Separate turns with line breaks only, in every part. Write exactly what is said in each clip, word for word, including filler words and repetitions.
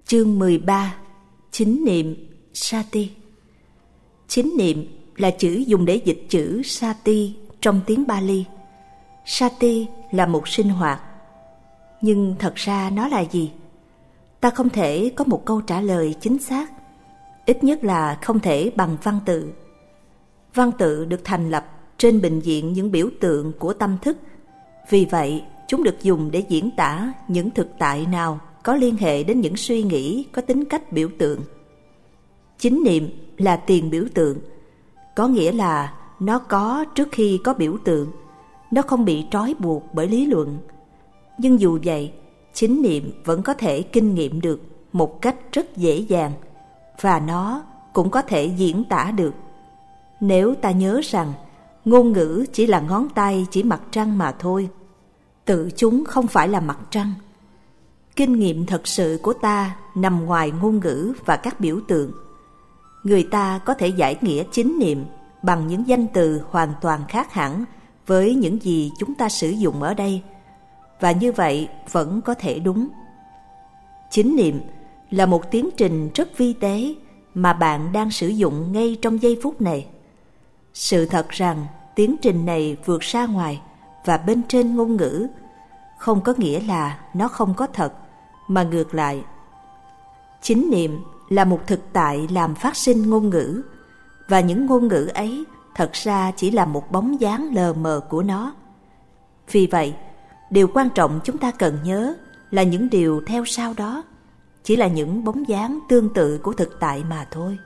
Chương mười ba. Chính niệm Sati. Chính niệm là chữ dùng để dịch chữ Sati trong tiếng Pali. Sati là một sinh hoạt. Nhưng thật ra nó là gì? Ta không thể có một câu trả lời chính xác, ít nhất là không thể bằng văn tự. Văn tự được thành lập trên bình diện những biểu tượng của tâm thức. Vì vậy, chúng được dùng để diễn tả những thực tại nào có liên hệ đến những suy nghĩ có tính cách biểu tượng. Chính niệm là tiền biểu tượng, có nghĩa là nó có trước khi có biểu tượng, nó không bị trói buộc bởi lý luận. Nhưng dù vậy, chính niệm vẫn có thể kinh nghiệm được một cách rất dễ dàng, và nó cũng có thể diễn tả được. Nếu ta nhớ rằng ngôn ngữ chỉ là ngón tay chỉ mặt trăng mà thôi, tự chúng không phải là mặt trăng. Kinh nghiệm thật sự của ta nằm ngoài ngôn ngữ và các biểu tượng. Người ta có thể giải nghĩa chính niệm bằng những danh từ hoàn toàn khác hẳn với những gì chúng ta sử dụng ở đây, và như vậy vẫn có thể đúng. Chính niệm là một tiến trình rất vi tế mà bạn đang sử dụng ngay trong giây phút này. Sự thật rằng tiến trình này vượt ra ngoài và bên trên ngôn ngữ không có nghĩa là nó không có thật, mà ngược lại. Chính niệm là một thực tại làm phát sinh ngôn ngữ, và những ngôn ngữ ấy thật ra chỉ là một bóng dáng lờ mờ của nó. Vì vậy, điều quan trọng chúng ta cần nhớ là những điều theo sau đó chỉ là những bóng dáng tương tự của thực tại mà thôi.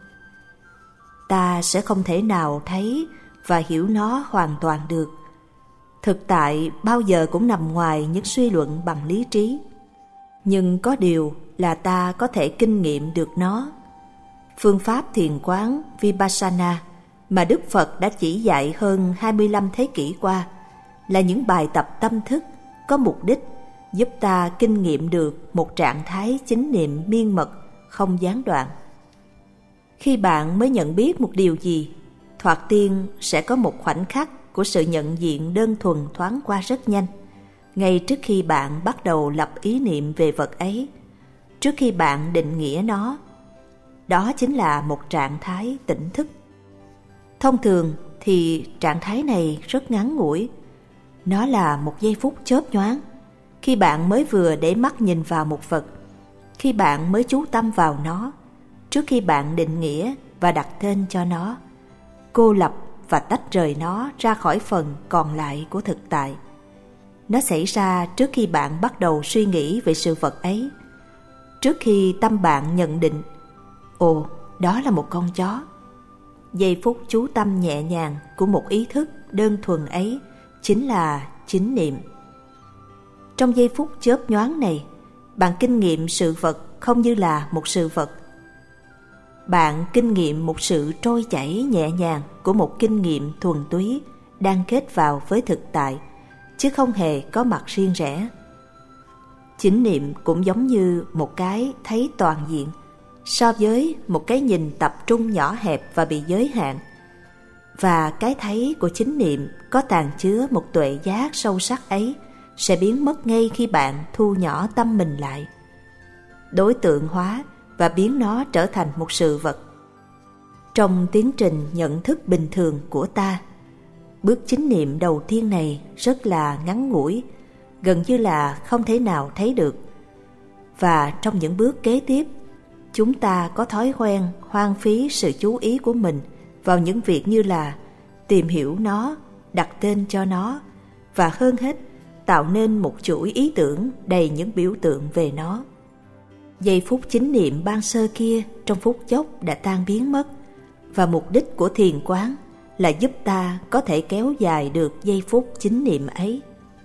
Ta sẽ không thể nào thấy và hiểu nó hoàn toàn được. Thực tại bao giờ cũng nằm ngoài những suy luận bằng lý trí. Nhưng có điều là ta có thể kinh nghiệm được nó. Phương pháp thiền quán Vipassana mà Đức Phật đã chỉ dạy hơn hai mươi lăm thế kỷ qua là những bài tập tâm thức có mục đích giúp ta kinh nghiệm được một trạng thái chính niệm miên mật, không gián đoạn. Khi bạn mới nhận biết một điều gì, thoạt tiên sẽ có một khoảnh khắc của sự nhận diện đơn thuần thoáng qua rất nhanh, ngay trước khi bạn bắt đầu lập ý niệm về vật ấy, trước khi bạn định nghĩa nó. Đó chính là một trạng thái tỉnh thức. Thông thường thì trạng thái này rất ngắn ngủi. Nó là một giây phút chớp nhoáng, khi bạn mới vừa để mắt nhìn vào một vật, khi bạn mới chú tâm vào nó, trước khi bạn định nghĩa và đặt tên cho nó, cô lập và tách rời nó ra khỏi phần còn lại của thực tại. Nó xảy ra trước khi bạn bắt đầu suy nghĩ về sự vật ấy, trước khi tâm bạn nhận định, ồ, đó là một con chó. Giây phút chú tâm nhẹ nhàng của một ý thức đơn thuần ấy chính là chính niệm. Trong giây phút chớp nhoáng này, bạn kinh nghiệm sự vật không như là một sự vật. Bạn kinh nghiệm một sự trôi chảy nhẹ nhàng của một kinh nghiệm thuần túy đang kết vào với thực tại, chứ không hề có mặt riêng rẽ. Chính niệm cũng giống như một cái thấy toàn diện so với một cái nhìn tập trung nhỏ hẹp và bị giới hạn. Và cái thấy của chính niệm có tàng chứa một tuệ giác sâu sắc ấy sẽ biến mất ngay khi bạn thu nhỏ tâm mình lại, đối tượng hóa và biến nó trở thành một sự vật. Trong tiến trình nhận thức bình thường của ta, bước chính niệm đầu tiên này rất là ngắn ngủi, gần như là không thể nào thấy được. Và trong những bước kế tiếp, chúng ta có thói quen hoang phí sự chú ý của mình vào những việc như là tìm hiểu nó, đặt tên cho nó, và hơn hết, tạo nên một chuỗi ý tưởng đầy những biểu tượng về nó. Giây phút chính niệm ban sơ kia trong phút chốc đã tan biến mất, và mục đích của thiền quán là giúp ta có thể kéo dài được giây phút chính niệm ấy.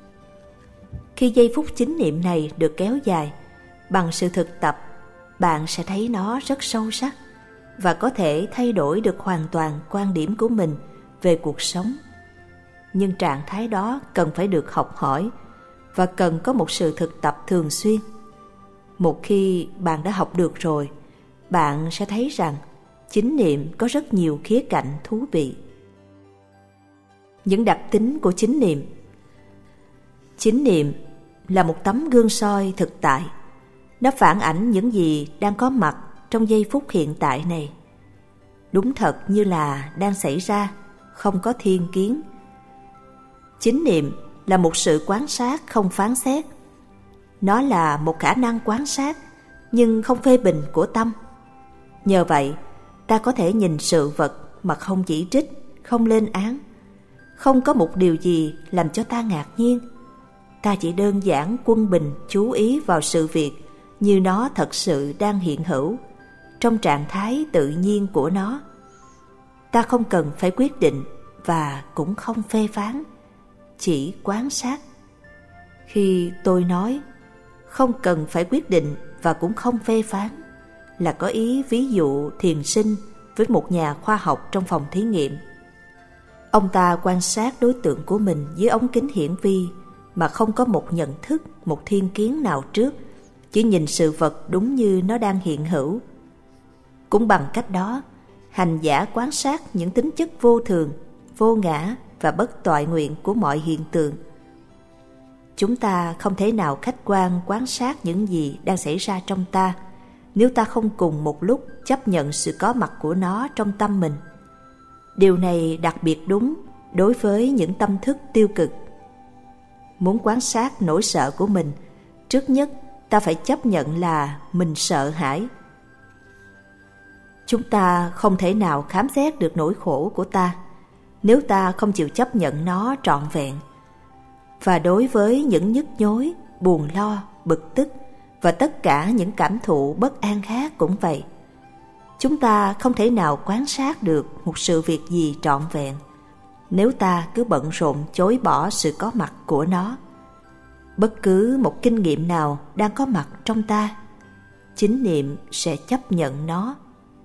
Khi giây phút chính niệm này được kéo dài, bằng sự thực tập, bạn sẽ thấy nó rất sâu sắc và có thể thay đổi được hoàn toàn quan điểm của mình về cuộc sống. Nhưng trạng thái đó cần phải được học hỏi và cần có một sự thực tập thường xuyên. Một khi bạn đã học được rồi, bạn sẽ thấy rằng chính niệm có rất nhiều khía cạnh thú vị. Những đặc tính của chính niệm. Chính niệm là một tấm gương soi thực tại. Nó phản ảnh những gì đang có mặt trong giây phút hiện tại này. Đúng thật như là đang xảy ra, không có thiên kiến. Chánh niệm là một sự quan sát không phán xét. Nó là một khả năng quan sát nhưng không phê bình của tâm. Nhờ vậy, ta có thể nhìn sự vật mà không chỉ trích, không lên án. Không có một điều gì làm cho ta ngạc nhiên. Ta chỉ đơn giản quân bình chú ý vào sự việc như nó thật sự đang hiện hữu, trong trạng thái tự nhiên của nó. Ta không cần phải quyết định và cũng không phê phán, chỉ quan sát. Khi tôi nói không cần phải quyết định và cũng không phê phán, là có ý ví dụ thiền sinh với một nhà khoa học trong phòng thí nghiệm. Ông ta quan sát đối tượng của mình dưới ống kính hiển vi mà không có một nhận thức, một thiên kiến nào trước, chỉ nhìn sự vật đúng như nó đang hiện hữu. Cũng bằng cách đó, hành giả quan sát những tính chất vô thường, vô ngã và bất toại nguyện của mọi hiện tượng. Chúng ta không thể nào khách quan quan sát những gì đang xảy ra trong ta nếu ta không cùng một lúc chấp nhận sự có mặt của nó trong tâm mình. Điều này đặc biệt đúng đối với những tâm thức tiêu cực. Muốn quan sát nỗi sợ của mình, trước nhất ta phải chấp nhận là mình sợ hãi. Chúng ta không thể nào khám xét được nỗi khổ của ta nếu ta không chịu chấp nhận nó trọn vẹn. Và đối với những nhức nhối, buồn lo, bực tức và tất cả những cảm thụ bất an khác cũng vậy. Chúng ta không thể nào quan sát được một sự việc gì trọn vẹn nếu ta cứ bận rộn chối bỏ sự có mặt của nó. Bất cứ một kinh nghiệm nào đang có mặt trong ta, chánh niệm sẽ chấp nhận nó.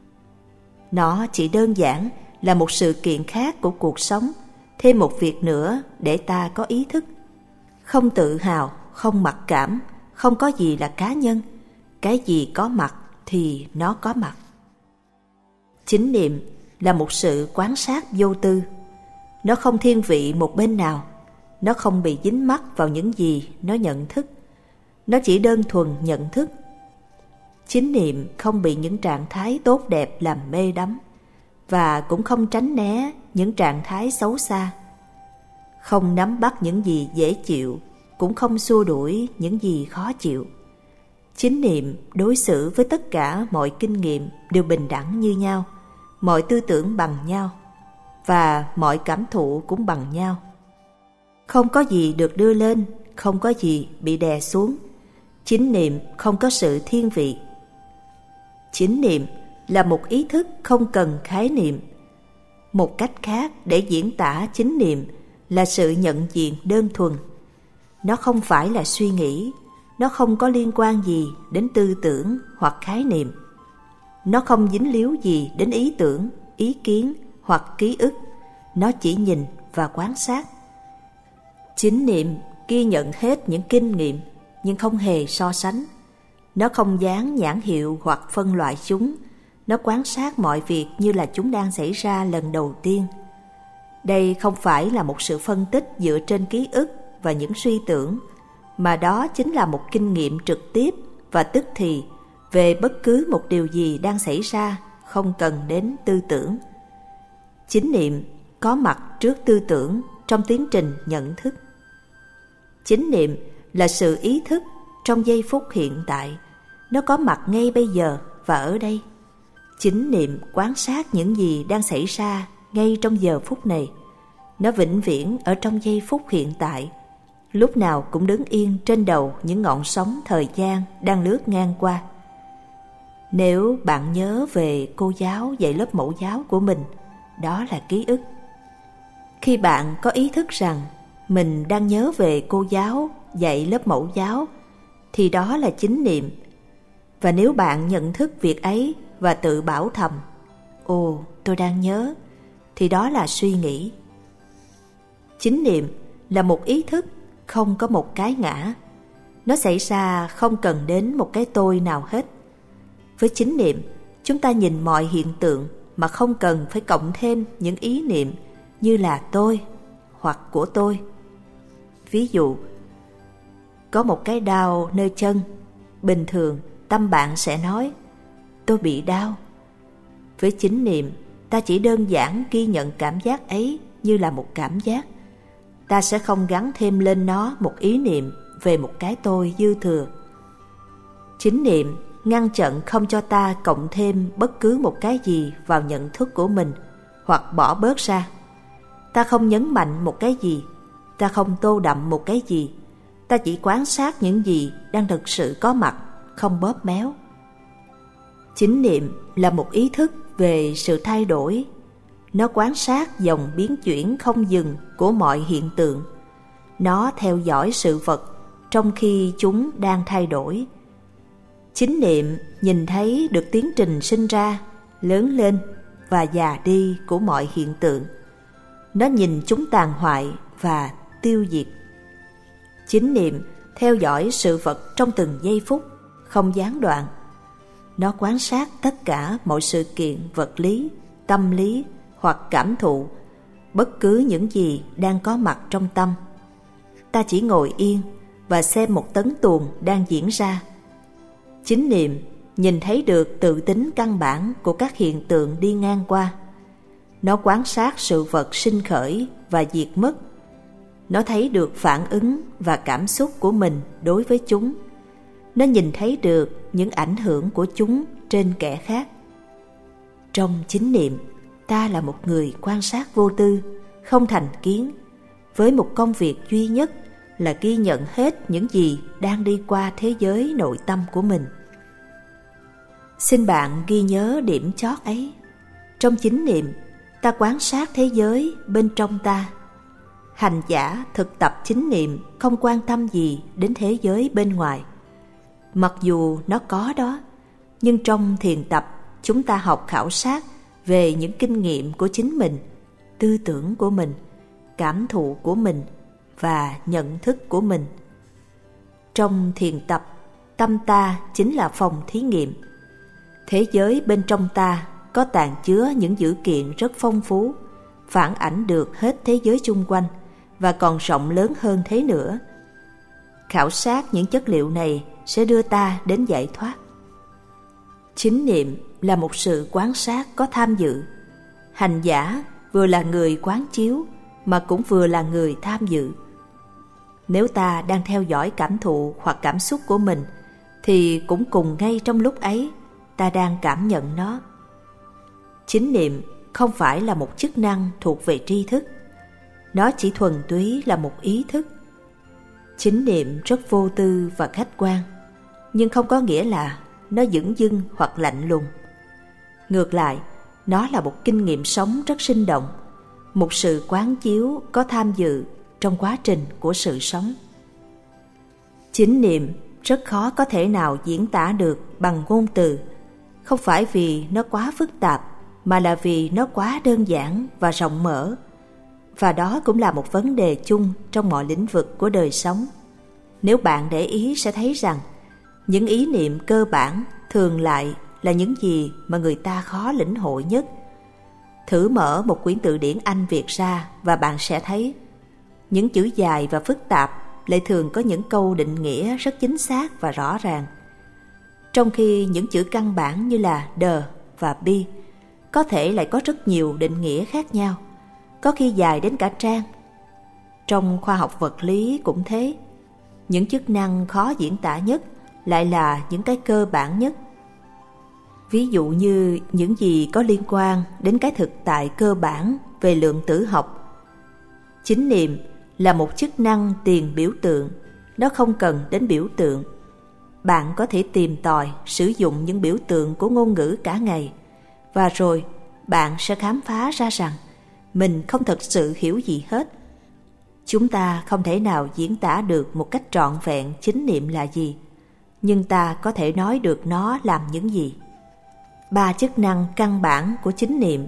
Nó chỉ đơn giản là một sự kiện khác của cuộc sống, thêm một việc nữa để ta có ý thức. Không tự hào, không mặc cảm, không có gì là cá nhân. Cái gì có mặt thì nó có mặt. Chánh niệm là một sự quan sát vô tư. Nó không thiên vị một bên nào. Nó không bị dính mắc vào những gì nó nhận thức. Nó chỉ đơn thuần nhận thức. Chánh niệm không bị những trạng thái tốt đẹp làm mê đắm, và cũng không tránh né những trạng thái xấu xa. Không nắm bắt những gì dễ chịu, cũng không xua đuổi những gì khó chịu. Chánh niệm đối xử với tất cả mọi kinh nghiệm đều bình đẳng như nhau, mọi tư tưởng bằng nhau, và mọi cảm thụ cũng bằng nhau. Không có gì được đưa lên, không có gì bị đè xuống. Chánh niệm không có sự thiên vị. Chánh niệm là một ý thức không cần khái niệm. Một cách khác để diễn tả chánh niệm là sự nhận diện đơn thuần. Nó không phải là suy nghĩ, nó không có liên quan gì đến tư tưởng hoặc khái niệm. Nó không dính líu gì đến ý tưởng, ý kiến hoặc ký ức. Nó chỉ nhìn và quan sát. Chánh niệm ghi nhận hết những kinh nghiệm nhưng không hề so sánh. Nó không dán nhãn hiệu hoặc phân loại chúng. Nó quan sát mọi việc như là chúng đang xảy ra lần đầu tiên. Đây không phải là một sự phân tích dựa trên ký ức và những suy tưởng, mà đó chính là một kinh nghiệm trực tiếp và tức thì về bất cứ một điều gì đang xảy ra, không cần đến tư tưởng. Chánh niệm có mặt trước tư tưởng trong tiến trình nhận thức. Chánh niệm là sự ý thức trong giây phút hiện tại. Nó có mặt ngay bây giờ và ở đây. Chánh niệm quan sát những gì đang xảy ra ngay trong giờ phút này. Nó vĩnh viễn ở trong giây phút hiện tại, lúc nào cũng đứng yên trên đầu những ngọn sóng thời gian đang lướt ngang qua. Nếu bạn nhớ về cô giáo dạy lớp mẫu giáo của mình, đó là ký ức. Khi bạn có ý thức rằng mình đang nhớ về cô giáo dạy lớp mẫu giáo, thì đó là chánh niệm. Và nếu bạn nhận thức việc ấy và tự bảo thầm, ồ, tôi đang nhớ, thì đó là suy nghĩ. Chánh niệm là một ý thức, không có một cái ngã. Nó xảy ra không cần đến một cái tôi nào hết. Với chánh niệm, chúng ta nhìn mọi hiện tượng mà không cần phải cộng thêm những ý niệm như là tôi hoặc của tôi. Ví dụ, có một cái đau nơi chân, bình thường tâm bạn sẽ nói: tôi bị đau. Với chánh niệm, ta chỉ đơn giản ghi nhận cảm giác ấy như là một cảm giác. Ta sẽ không gắn thêm lên nó một ý niệm về một cái tôi dư thừa. Chánh niệm ngăn chặn không cho ta cộng thêm bất cứ một cái gì vào nhận thức của mình hoặc bỏ bớt ra. Ta không nhấn mạnh một cái gì, ta không tô đậm một cái gì, ta chỉ quan sát những gì đang thực sự có mặt, không bóp méo. Chánh niệm là một ý thức về sự thay đổi. Nó quan sát dòng biến chuyển không dừng của mọi hiện tượng. Nó theo dõi sự vật trong khi chúng đang thay đổi. Chánh niệm nhìn thấy được tiến trình sinh ra, lớn lên và già đi của mọi hiện tượng. Nó nhìn chúng tàn hoại và tiêu diệt. Chánh niệm theo dõi sự vật trong từng giây phút, không gián đoạn. Nó quan sát tất cả mọi sự kiện vật lý, tâm lý hoặc cảm thụ, bất cứ những gì đang có mặt trong tâm. Ta chỉ ngồi yên và xem một tấn tuồng đang diễn ra. Chánh niệm nhìn thấy được tự tính căn bản của các hiện tượng đi ngang qua. Nó quan sát sự vật sinh khởi và diệt mất. Nó thấy được phản ứng và cảm xúc của mình đối với chúng. Nó nhìn thấy được những ảnh hưởng của chúng trên kẻ khác. Trong chánh niệm, ta là một người quan sát vô tư, không thành kiến, với một công việc duy nhất là ghi nhận hết những gì đang đi qua thế giới nội tâm của mình. Xin bạn ghi nhớ điểm chót ấy. Trong chánh niệm, ta quan sát thế giới bên trong ta. Hành giả thực tập chánh niệm không quan tâm gì đến thế giới bên ngoài. Mặc dù nó có đó, nhưng trong thiền tập chúng ta học khảo sát về những kinh nghiệm của chính mình, tư tưởng của mình, cảm thụ của mình và nhận thức của mình. Trong thiền tập, tâm ta chính là phòng thí nghiệm. Thế giới bên trong ta có tàng chứa những dữ kiện rất phong phú, phản ảnh được hết thế giới chung quanh và còn rộng lớn hơn thế nữa. Khảo sát những chất liệu này sẽ đưa ta đến giải thoát. Chánh niệm là một sự quan sát có tham dự. Hành giả vừa là người quán chiếu mà cũng vừa là người tham dự. Nếu ta đang theo dõi cảm thụ hoặc cảm xúc của mình thì cũng cùng ngay trong lúc ấy ta đang cảm nhận nó. Chánh niệm không phải là một chức năng thuộc về tri thức. Nó chỉ thuần túy là một ý thức. Chánh niệm rất vô tư và khách quan, nhưng không có nghĩa là nó dửng dưng hoặc lạnh lùng. Ngược lại, nó là một kinh nghiệm sống rất sinh động, một sự quán chiếu có tham dự trong quá trình của sự sống. Chánh niệm rất khó có thể nào diễn tả được bằng ngôn từ, không phải vì nó quá phức tạp, mà là vì nó quá đơn giản và rộng mở. Và đó cũng là một vấn đề chung trong mọi lĩnh vực của đời sống. Nếu bạn để ý sẽ thấy rằng những ý niệm cơ bản thường lại là những gì mà người ta khó lĩnh hội nhất. Thử mở một quyển từ điển Anh Việt ra và bạn sẽ thấy những chữ dài và phức tạp lại thường có những câu định nghĩa rất chính xác và rõ ràng, trong khi những chữ căn bản như là the và be có thể lại có rất nhiều định nghĩa khác nhau, có khi dài đến cả trang. Trong khoa học vật lý cũng thế, những chức năng khó diễn tả nhất lại là những cái cơ bản nhất. Ví dụ như những gì có liên quan đến cái thực tại cơ bản về lượng tử học. Chánh niệm là một chức năng tiền biểu tượng, nó không cần đến biểu tượng. Bạn có thể tìm tòi sử dụng những biểu tượng của ngôn ngữ cả ngày, và rồi bạn sẽ khám phá ra rằng mình không thật sự hiểu gì hết. Chúng ta không thể nào diễn tả được một cách trọn vẹn chánh niệm là gì, nhưng ta có thể nói được nó làm những gì. Ba chức năng căn bản của chánh niệm.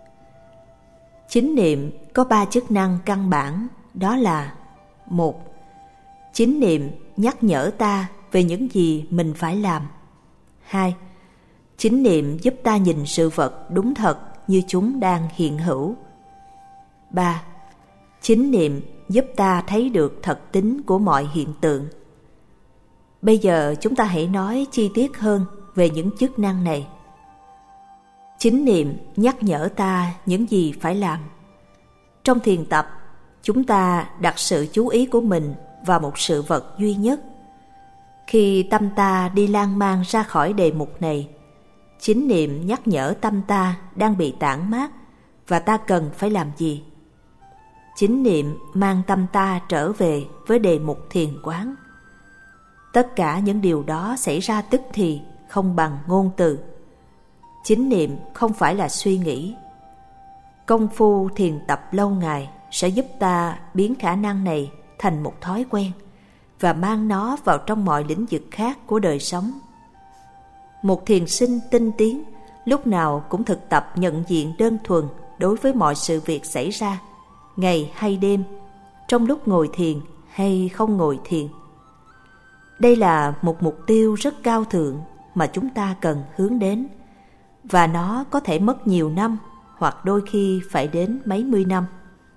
Chánh niệm có ba chức năng căn bản, đó là: một. Chánh niệm nhắc nhở ta về những gì mình phải làm. Hai. Chánh niệm giúp ta nhìn sự vật đúng thật như chúng đang hiện hữu. Ba. Chánh niệm giúp ta thấy được thật tính của mọi hiện tượng. Bây giờ chúng ta hãy nói chi tiết hơn về những chức năng này. Chánh niệm nhắc nhở ta những gì phải làm. Trong thiền tập, chúng ta đặt sự chú ý của mình vào một sự vật duy nhất. Khi tâm ta đi lan man ra khỏi đề mục này, chánh niệm nhắc nhở tâm ta đang bị tản mát và ta cần phải làm gì. Chánh niệm mang tâm ta trở về với đề mục thiền quán. Tất cả những điều đó xảy ra tức thì, không bằng ngôn từ. Chánh niệm không phải là suy nghĩ. Công phu thiền tập lâu ngày sẽ giúp ta biến khả năng này thành một thói quen và mang nó vào trong mọi lĩnh vực khác của đời sống. Một thiền sinh tinh tiến lúc nào cũng thực tập nhận diện đơn thuần đối với mọi sự việc xảy ra, ngày hay đêm, trong lúc ngồi thiền hay không ngồi thiền. Đây là một mục tiêu rất cao thượng mà chúng ta cần hướng đến, và nó có thể mất nhiều năm hoặc đôi khi phải đến mấy mươi năm.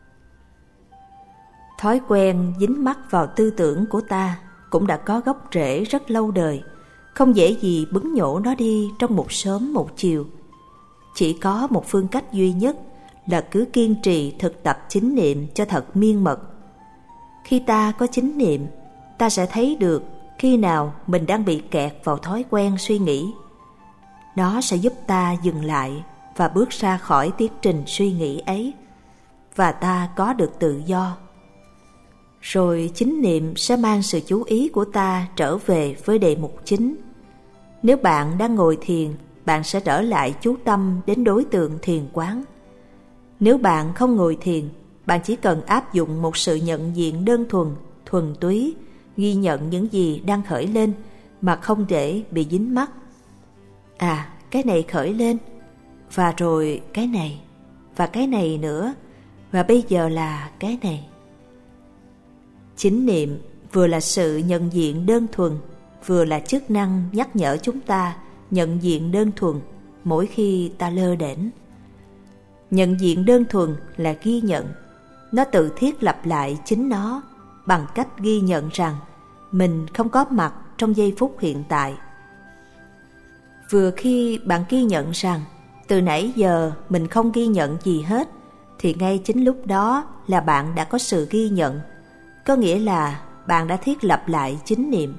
Thói quen dính mắc vào tư tưởng của ta cũng đã có gốc rễ rất lâu đời, không dễ gì bứng nhổ nó đi trong một sớm một chiều. Chỉ có một phương cách duy nhất là cứ kiên trì thực tập chánh niệm cho thật miên mật. Khi ta có chánh niệm, ta sẽ thấy được khi nào mình đang bị kẹt vào thói quen suy nghĩ. Nó sẽ giúp ta dừng lại và bước ra khỏi tiến trình suy nghĩ ấy, và ta có được tự do. Rồi chánh niệm sẽ mang sự chú ý của ta trở về với đề mục chính. Nếu bạn đang ngồi thiền, bạn sẽ trở lại chú tâm đến đối tượng thiền quán. Nếu bạn không ngồi thiền, bạn chỉ cần áp dụng một sự nhận diện đơn thuần, thuần túy, ghi nhận những gì đang khởi lên mà không để bị dính mắc. À, cái này khởi lên, và rồi cái này, và cái này nữa, và bây giờ là cái này. Chánh niệm vừa là sự nhận diện đơn thuần, vừa là chức năng nhắc nhở chúng ta nhận diện đơn thuần mỗi khi ta lơ đễnh. Nhận diện đơn thuần là ghi nhận. Nó tự thiết lập lại chính nó bằng cách ghi nhận rằng mình không có mặt trong giây phút hiện tại. Vừa khi bạn ghi nhận rằng từ nãy giờ mình không ghi nhận gì hết, thì ngay chính lúc đó là bạn đã có sự ghi nhận, có nghĩa là bạn đã thiết lập lại chánh niệm.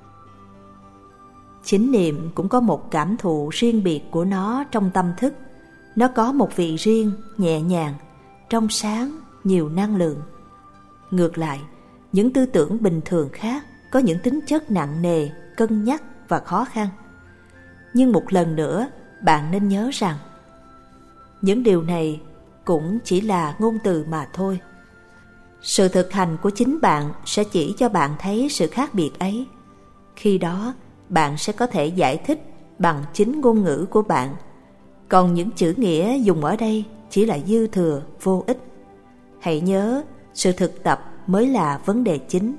Chánh niệm cũng có một cảm thụ riêng biệt của nó trong tâm thức. Nó có một vị riêng, nhẹ nhàng, trong sáng, nhiều năng lượng. Ngược lại, những tư tưởng bình thường khác có những tính chất nặng nề, cân nhắc và khó khăn. Nhưng một lần nữa, bạn nên nhớ rằng những điều này cũng chỉ là ngôn từ mà thôi. Sự thực hành của chính bạn sẽ chỉ cho bạn thấy sự khác biệt ấy. Khi đó, bạn sẽ có thể giải thích bằng chính ngôn ngữ của bạn. Còn những chữ nghĩa dùng ở đây chỉ là dư thừa, vô ích. Hãy nhớ, sự thực tập mới là vấn đề chính.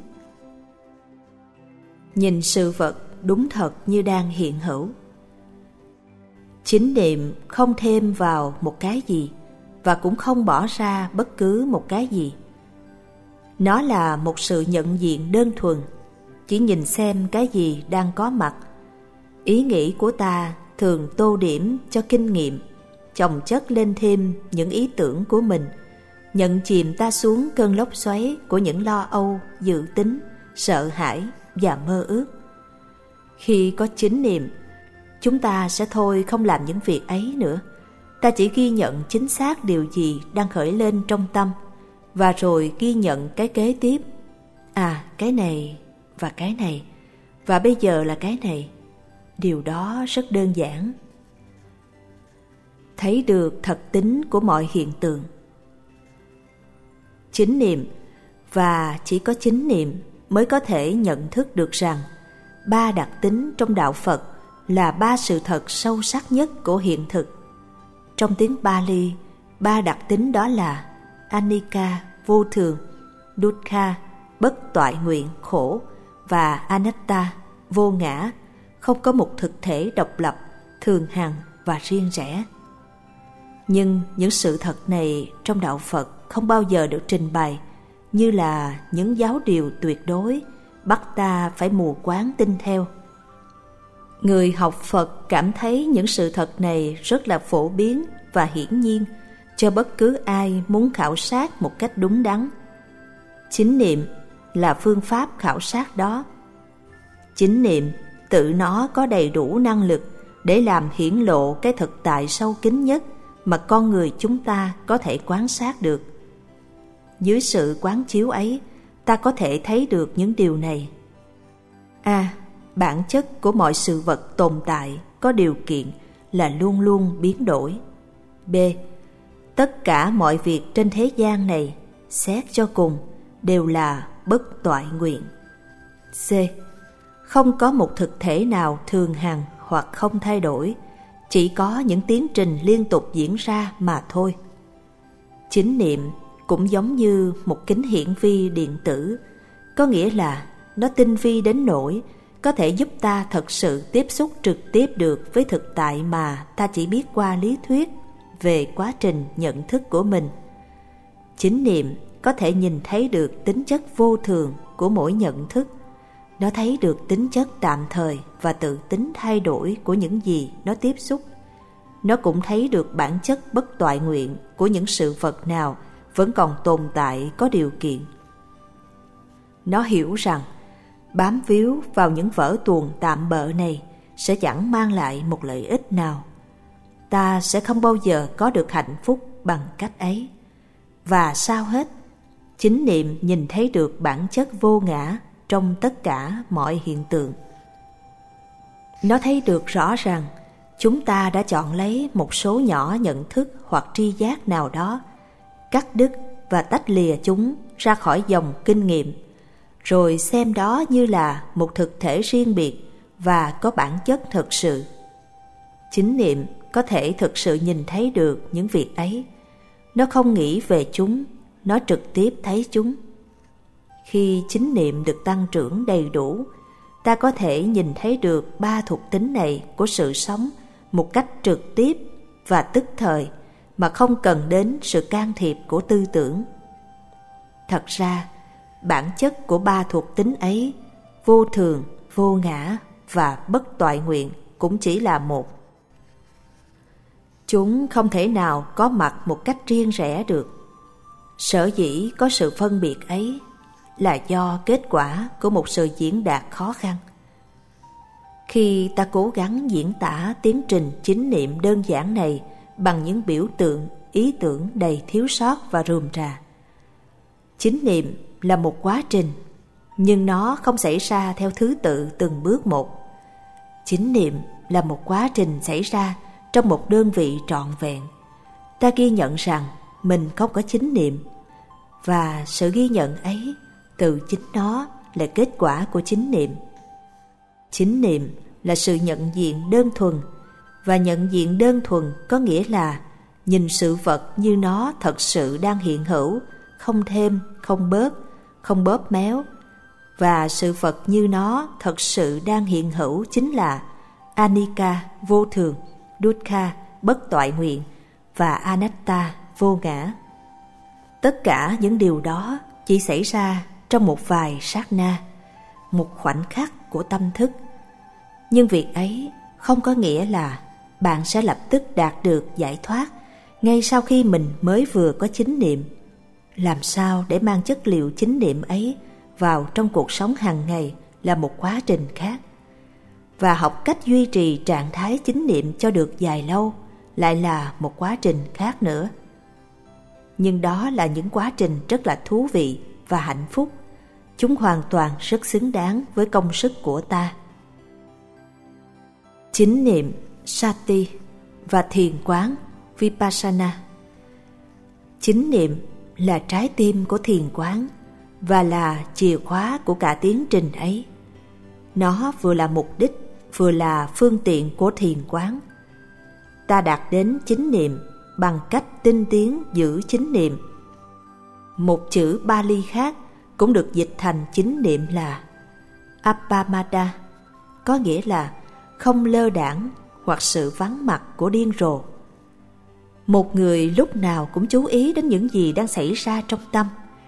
Nhìn sự vật đúng thật như đang hiện hữu. Chánh niệm không thêm vào một cái gì và cũng không bỏ ra bất cứ một cái gì. Nó là một sự nhận diện đơn thuần, chỉ nhìn xem cái gì đang có mặt. Ý nghĩ của ta thường tô điểm cho kinh nghiệm, chồng chất lên thêm những ý tưởng của mình, nhận chìm ta xuống cơn lốc xoáy của những lo âu, dự tính, sợ hãi và mơ ước. Khi có chánh niệm, chúng ta sẽ thôi không làm những việc ấy nữa. Ta chỉ ghi nhận chính xác điều gì đang khởi lên trong tâm, và rồi ghi nhận cái kế tiếp. À, cái này và cái này, và bây giờ là cái này. Điều đó rất đơn giản. Thấy được thật tính của mọi hiện tượng. Chánh niệm, và chỉ có chánh niệm mới có thể nhận thức được rằng ba đặc tính trong đạo Phật là ba sự thật sâu sắc nhất của hiện thực. Trong tiếng Pali, ba đặc tính đó là Anicca, vô thường, Dukkha, bất toại nguyện, khổ, và Anatta, vô ngã, không có một thực thể độc lập, thường hằng và riêng rẽ. Nhưng những sự thật này trong đạo Phật không bao giờ được trình bày như là những giáo điều tuyệt đối, bắt ta phải mù quáng tin theo. Người học Phật cảm thấy những sự thật này rất là phổ biến và hiển nhiên cho bất cứ ai muốn khảo sát một cách đúng đắn. Chánh niệm là phương pháp khảo sát đó. Chánh niệm tự nó có đầy đủ năng lực để làm hiển lộ cái thực tại sâu kín nhất mà con người chúng ta có thể quan sát được. Dưới sự quán chiếu ấy, ta có thể thấy được những điều này. A. Bản chất của mọi sự vật tồn tại có điều kiện là luôn luôn biến đổi. B. Tất cả mọi việc trên thế gian này, xét cho cùng, đều là bất toại nguyện. C. Không có một thực thể nào thường hằng hoặc không thay đổi, chỉ có những tiến trình liên tục diễn ra mà thôi. Chánh niệm cũng giống như một kính hiển vi điện tử, có nghĩa là nó tinh vi đến nỗi có thể giúp ta thật sự tiếp xúc trực tiếp được với thực tại mà ta chỉ biết qua lý thuyết về quá trình nhận thức của mình. Chánh niệm có thể nhìn thấy được tính chất vô thường của mỗi nhận thức. Nó thấy được tính chất tạm thời và tự tính thay đổi của những gì nó tiếp xúc. Nó cũng thấy được bản chất bất toại nguyện của những sự vật nào vẫn còn tồn tại có điều kiện. Nó hiểu rằng bám víu vào những vở tuồng tạm bợ này sẽ chẳng mang lại một lợi ích nào. Ta sẽ không bao giờ có được hạnh phúc bằng cách ấy. Và sao hết, chánh niệm nhìn thấy được bản chất vô ngã trong tất cả mọi hiện tượng. Nó thấy được rõ rằng chúng ta đã chọn lấy một số nhỏ nhận thức hoặc tri giác nào đó, cắt đứt và tách lìa chúng ra khỏi dòng kinh nghiệm, rồi xem đó như là một thực thể riêng biệt và có bản chất thực sự. Chánh niệm có thể thực sự nhìn thấy được những việc ấy. Nó không nghĩ về chúng, nó trực tiếp thấy chúng. Khi chánh niệm được tăng trưởng đầy đủ, ta có thể nhìn thấy được ba thuộc tính này của sự sống một cách trực tiếp và tức thời mà không cần đến sự can thiệp của tư tưởng. Thật ra, bản chất của ba thuộc tính ấy, vô thường, vô ngã và bất toại nguyện, cũng chỉ là một. Chúng không thể nào có mặt một cách riêng rẽ được. Sở dĩ có sự phân biệt ấy là do kết quả của một sự diễn đạt khó khăn. Khi ta cố gắng diễn tả tiến trình chánh niệm đơn giản này bằng những biểu tượng, ý tưởng đầy thiếu sót và rườm rà. Chánh niệm là một quá trình, nhưng nó không xảy ra theo thứ tự từng bước một. Chánh niệm là một quá trình xảy ra trong một đơn vị trọn vẹn. Ta ghi nhận rằng mình không có chánh niệm, và sự ghi nhận ấy từ chính nó là kết quả của chánh niệm. Chánh niệm là sự nhận diện đơn thuần, và nhận diện đơn thuần có nghĩa là nhìn sự vật như nó thật sự đang hiện hữu, không thêm, không bớt, không bóp méo. Và sự vật như nó thật sự đang hiện hữu chính là Anicca, vô thường, Dukkha, bất toại nguyện, và Anatta, vô ngã. Tất cả những điều đó chỉ xảy ra trong một vài sát na, một khoảnh khắc của tâm thức. Nhưng việc ấy không có nghĩa là bạn sẽ lập tức đạt được giải thoát ngay sau khi mình mới vừa có chánh niệm. Làm sao để mang chất liệu chánh niệm ấy vào trong cuộc sống hàng ngày là một quá trình khác. Và học cách duy trì trạng thái chánh niệm cho được dài lâu lại là một quá trình khác nữa. Nhưng đó là những quá trình rất là thú vị và hạnh phúc. Chúng hoàn toàn rất xứng đáng với công sức của ta. Chánh niệm, sati và thiền quán, vipassana. Chánh niệm là trái tim của thiền quán và là chìa khóa của cả tiến trình ấy. Nó vừa là mục đích, vừa là phương tiện của thiền quán. Ta đạt đến chánh niệm bằng cách tinh tiến giữ chánh niệm. Một chữ Pali khác cũng được dịch thành chánh niệm là Appamada, có nghĩa là không lơ đãng hoặc sự vắng mặt của điên rồ. Một người lúc nào cũng chú ý đến những gì đang xảy ra trong tâm,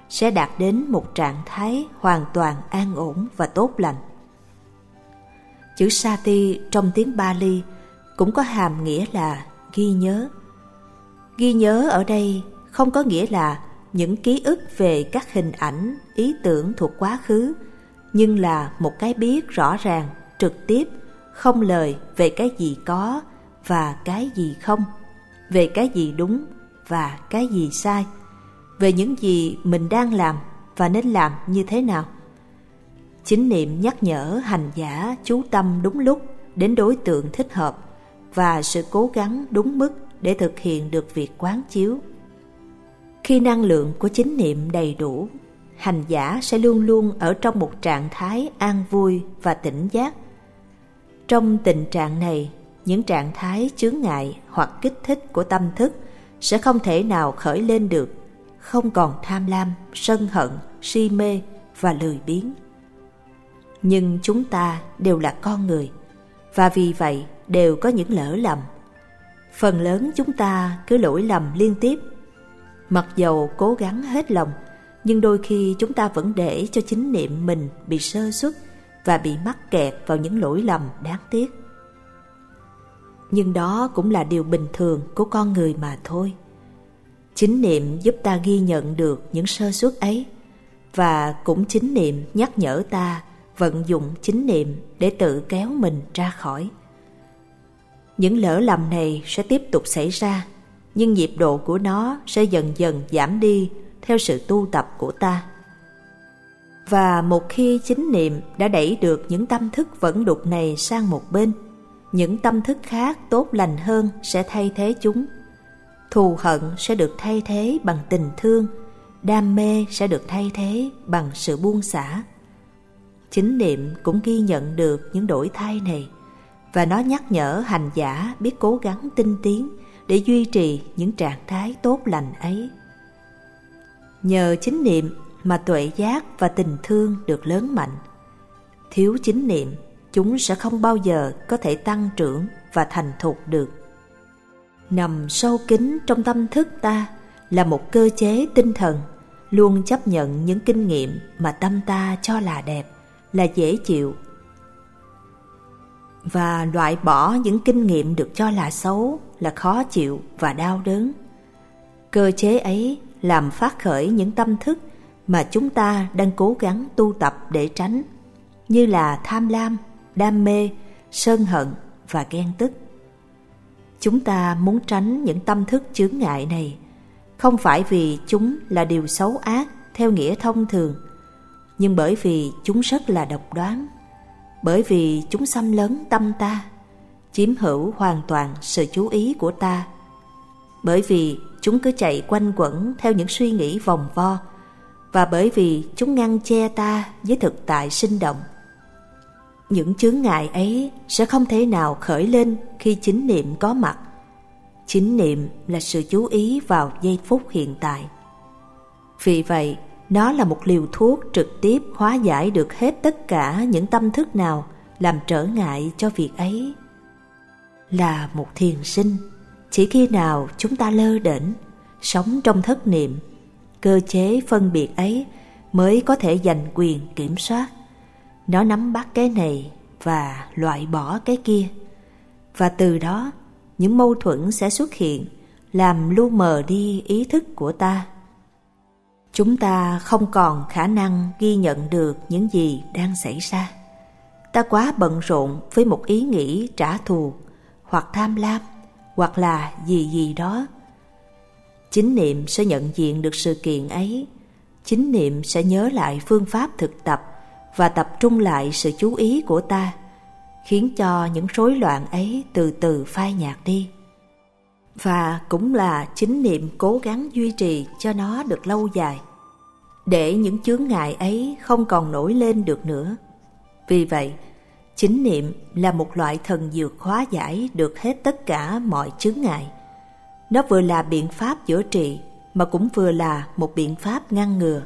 sẽ đạt đến một trạng thái hoàn toàn an ổn và tốt lành. Chữ Sati trong tiếng Pali cũng có hàm nghĩa là ghi nhớ. Ghi nhớ ở đây không có nghĩa là những ký ức về các hình ảnh, ý tưởng thuộc quá khứ, nhưng là một cái biết rõ ràng, trực tiếp, không lời về cái gì có và cái gì không, về cái gì đúng và cái gì sai, về những gì mình đang làm và nên làm như thế nào. Chánh niệm nhắc nhở hành giả chú tâm đúng lúc đến đối tượng thích hợp và sự cố gắng đúng mức để thực hiện được việc quán chiếu. Khi năng lượng của chánh niệm đầy đủ, hành giả sẽ luôn luôn ở trong một trạng thái an vui và tỉnh giác. Trong tình trạng này, những trạng thái chướng ngại hoặc kích thích của tâm thức sẽ không thể nào khởi lên được, không còn tham lam, sân hận, si mê và lười biếng. Nhưng chúng ta đều là con người, và vì vậy đều có những lỡ lầm. Phần lớn chúng ta cứ lỗi lầm liên tiếp. Mặc dầu cố gắng hết lòng, nhưng đôi khi chúng ta vẫn để cho chánh niệm mình bị sơ suất và bị mắc kẹt vào những lỗi lầm đáng tiếc. Nhưng đó cũng là điều bình thường của con người mà thôi. Chánh niệm giúp ta ghi nhận được những sơ suất ấy, và cũng chánh niệm nhắc nhở ta vận dụng chánh niệm để tự kéo mình ra khỏi. Những lỡ lầm này sẽ tiếp tục xảy ra, nhưng nhịp độ của nó sẽ dần dần giảm đi theo sự tu tập của ta. Và một khi chánh niệm đã đẩy được những tâm thức vẩn đục này sang một bên, những tâm thức khác tốt lành hơn sẽ thay thế chúng. Thù hận sẽ được thay thế bằng tình thương, đam mê sẽ được thay thế bằng sự buông xả. Chánh niệm cũng ghi nhận được những đổi thay này, và nó nhắc nhở hành giả biết cố gắng tinh tiến để duy trì những trạng thái tốt lành ấy. Nhờ chánh niệm mà tuệ giác và tình thương được lớn mạnh. Thiếu chánh niệm, chúng sẽ không bao giờ có thể tăng trưởng và thành thục được. Nằm sâu kín trong tâm thức ta là một cơ chế tinh thần luôn chấp nhận những kinh nghiệm mà tâm ta cho là đẹp, là dễ chịu, và loại bỏ những kinh nghiệm được cho là xấu, là khó chịu và đau đớn. Cơ chế ấy làm phát khởi những tâm thức mà chúng ta đang cố gắng tu tập để tránh, như là tham lam, đam mê, sân hận và ghen tức. Chúng ta muốn tránh những tâm thức chướng ngại này, không phải vì chúng là điều xấu ác theo nghĩa thông thường, nhưng bởi vì chúng rất là độc đoán, bởi vì chúng xâm lấn tâm ta, chiếm hữu hoàn toàn sự chú ý của ta, bởi vì chúng cứ chạy quanh quẩn theo những suy nghĩ vòng vo, và bởi vì chúng ngăn che ta với thực tại sinh động. Những chướng ngại ấy sẽ không thể nào khởi lên khi chánh niệm có mặt. Chánh niệm là sự chú ý vào giây phút hiện tại. Vì vậy, nó là một liều thuốc trực tiếp hóa giải được hết tất cả những tâm thức nào làm trở ngại cho việc ấy. Là một thiền sinh, chỉ khi nào chúng ta lơ đễnh, sống trong thất niệm, cơ chế phân biệt ấy mới có thể giành quyền kiểm soát. Nó nắm bắt cái này và loại bỏ cái kia, và từ đó những mâu thuẫn sẽ xuất hiện, làm lu mờ đi ý thức của ta. Chúng ta không còn khả năng ghi nhận được những gì đang xảy ra. Ta quá bận rộn với một ý nghĩ trả thù, hoặc tham lam, hoặc là gì gì đó. Chánh niệm sẽ nhận diện được sự kiện ấy. Chánh niệm sẽ nhớ lại phương pháp thực tập và tập trung lại sự chú ý của ta, khiến cho những rối loạn ấy từ từ phai nhạt đi. Và cũng là chánh niệm cố gắng duy trì cho nó được lâu dài, để những chướng ngại ấy không còn nổi lên được nữa. Vì vậy, chánh niệm là một loại thần dược hóa giải được hết tất cả mọi chướng ngại. Nó vừa là biện pháp chữa trị, mà cũng vừa là một biện pháp ngăn ngừa.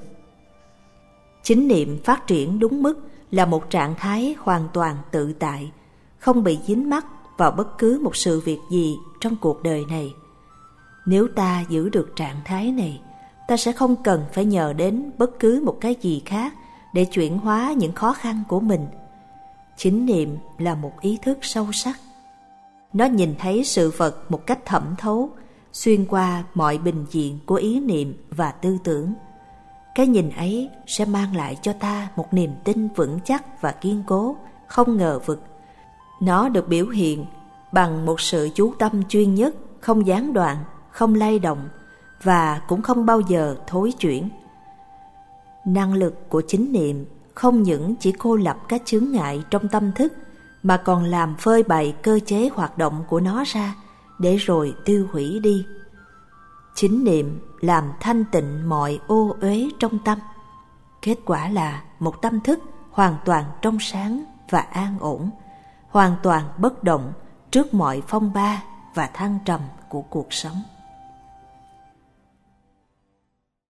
Chánh niệm phát triển đúng mức là một trạng thái hoàn toàn tự tại, không bị dính mắc vào bất cứ một sự việc gì trong cuộc đời này. Nếu ta giữ được trạng thái này, ta sẽ không cần phải nhờ đến bất cứ một cái gì khác để chuyển hóa những khó khăn của mình. Chánh niệm là một ý thức sâu sắc. Nó nhìn thấy sự vật một cách thẩm thấu, xuyên qua mọi bình diện của ý niệm và tư tưởng. Cái nhìn ấy sẽ mang lại cho ta một niềm tin vững chắc và kiên cố, không ngờ vực. Nó được biểu hiện bằng một sự chú tâm chuyên nhất, không gián đoạn, không lay động và cũng không bao giờ thối chuyển. Năng lực của chánh niệm không những chỉ cô lập các chướng ngại trong tâm thức, mà còn làm phơi bày cơ chế hoạt động của nó ra để rồi tiêu hủy đi. Chánh niệm làm thanh tịnh mọi ô uế trong tâm. Kết quả là một tâm thức hoàn toàn trong sáng và an ổn, hoàn toàn bất động trước mọi phong ba và thăng trầm của cuộc sống.